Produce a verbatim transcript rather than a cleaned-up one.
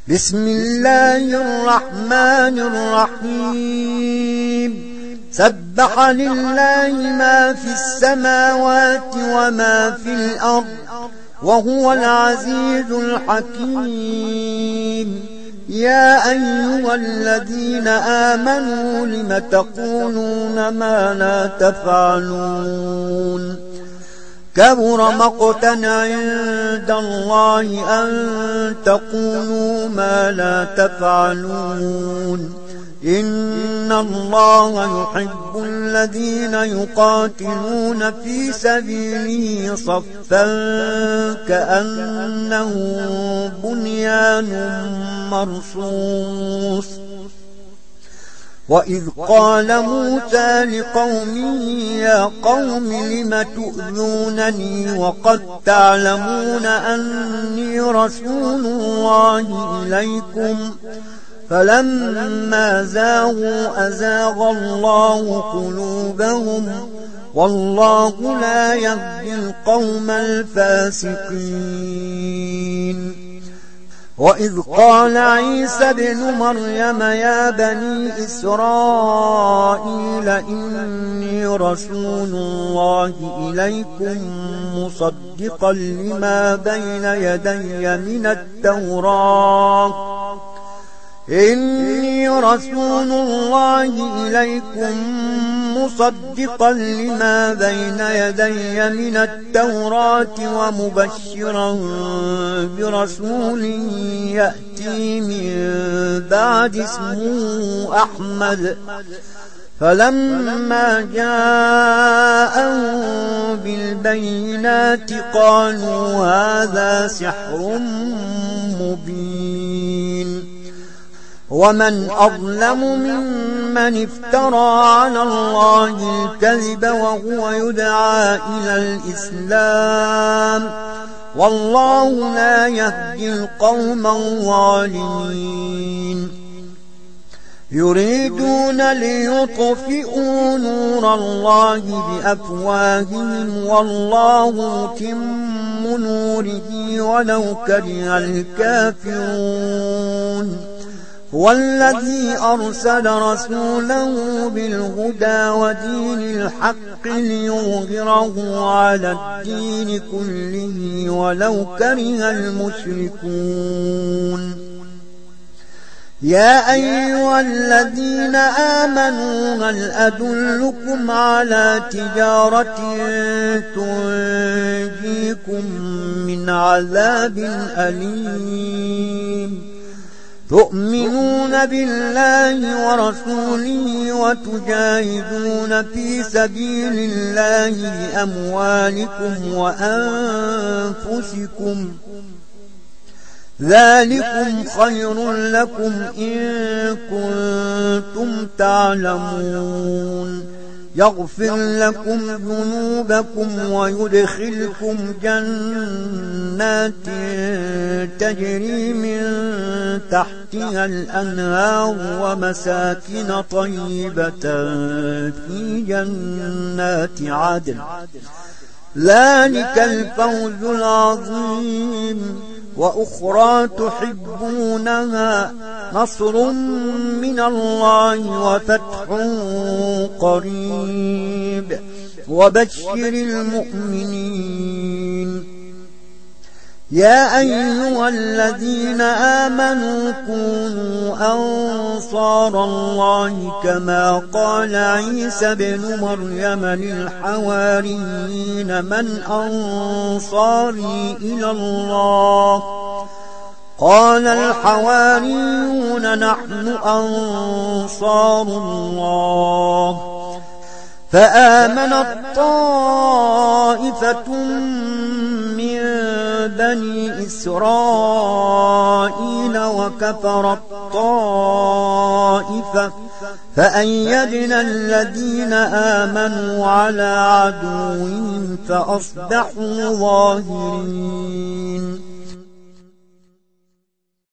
بسم الله الرحمن الرحيم سبح لله ما في السماوات وما في الأرض وهو العزيز الحكيم. يا أيها الذين آمنوا لم تقولون ما لا تفعلون كبر مقتا عند الله أن تقولوا ما لا تفعلون. إن الله يحب الذين يقاتلون في سبيله صفا كأنه بنيان مرصوص. وإذ قال موسى لقومه يا قوم لم تؤذونني وقد تعلمون أني رسول الله إليكم فلما زاغوا أزاغ الله قلوبهم والله لا يهدي القوم الفاسقين. وإذ قال عيسى ابن مريم يا بني إسرائيل إني رسول الله إليكم مصدقا لما بين يدي من التوراة إني رسول الله إليكم مصدقا لما بين يدي من التوراة ومبشرا برسول يأتي من بعد اسمه أحمد. فلما جاءوا بالبينات قالوا هذا سحر مبين. ومن أظلم ممن افترى على الله الكذب وهو يدعى إلى الإسلام والله لا يهدي القوم الظالمين. يريدون ليطفئوا نور الله بأفواههم والله متم نوره ولو كره الكافرون. والذي أرسل رسوله بالهدى ودين الحق ليظهره على الدين كله ولو كره المشركون. يا أيها الذين آمنوا هل أدلكم على تجارة تنجيكم من عذاب أليم تؤمنون بالله ورسوله وتجاهدون في سبيل الله بأموالكم وأنفسكم ذلكم خير لكم إن كنتم تعلمون. يغفر لكم ذنوبكم ويدخلكم جنات تجري من تحتها الأنهار ومساكن طيبة في جنات عدن ذلك الفوز العظيم. وأخرى تحبونها نصر من الله وفتح قريب وبشر المؤمنين. يا أيها الذين آمنوا كونوا أنصار الله كما قال عيسى بن مريم للحواريين من أنصاري إلى الله قال الحواريون نحن أنصار الله. فآمنت طائفة من بني إسرائيل وكفرت طائفة فأيدنا الذين آمنوا على عدوهم فأصبحوا ظاهرين.